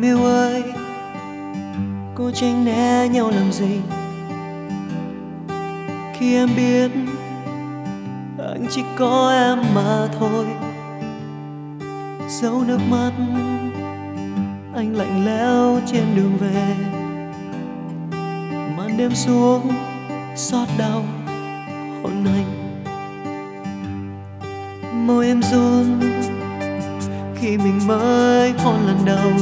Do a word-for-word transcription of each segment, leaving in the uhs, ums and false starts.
Em yêu ơi, cô tránh né nhau làm gì khi em biết anh chỉ có em mà thôi. Dấu nước mắt anh lạnh lẽo trên đường về, màn đêm xuống xót đau hôn anh. Môi em run khi mình mới hôn lần đầu,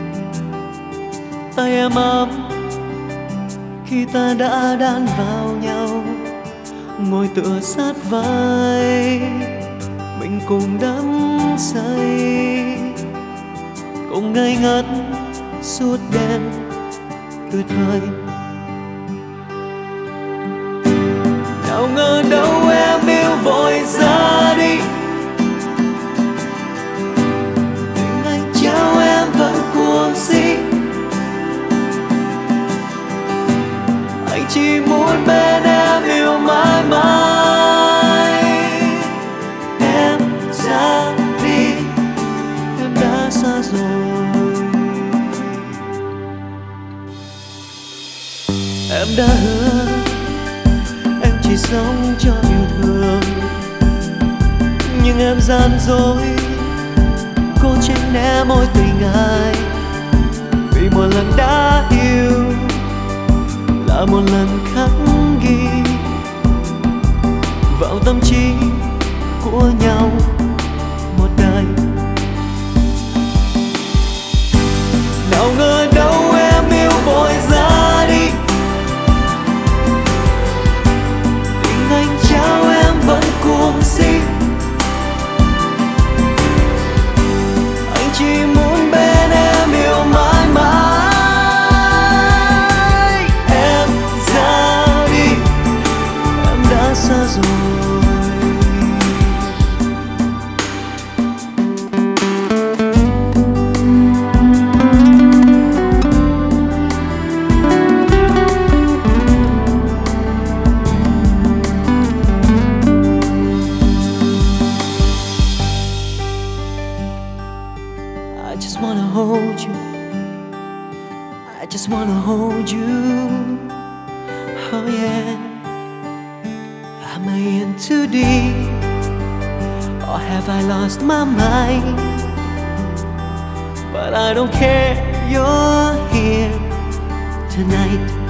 tay em ấm khi ta đã đan vào nhau. Ngồi tựa sát vai, mình cùng đắm say, cùng ngây ngất suốt đêm tuyệt vời. Nào ngờ đâu em yêu vội ra đi, tình anh trao em vẫn cuồng si. Anh chỉ muốn bên em yêu mãi mãi. Em ra đi, em đã xa rồi. Em đã hứa em chỉ sống cho yêu thương, nhưng em gian dối, cô tránh né mối tình ai. Vì một lần đã yêu là một lần khắc ghi vào tâm trí của nhau một đời. Nào ngờ đâu em yêu vội ra đi, tình anh trao em vẫn cuồng si. Anh chỉ muốn bên em yêu mãi mãi. Em ra đi, em đã xa rồi. I just wanna hold you, I just wanna hold you. Oh yeah, am I in too deep, or have I lost my mind? But I don't care, you're here tonight.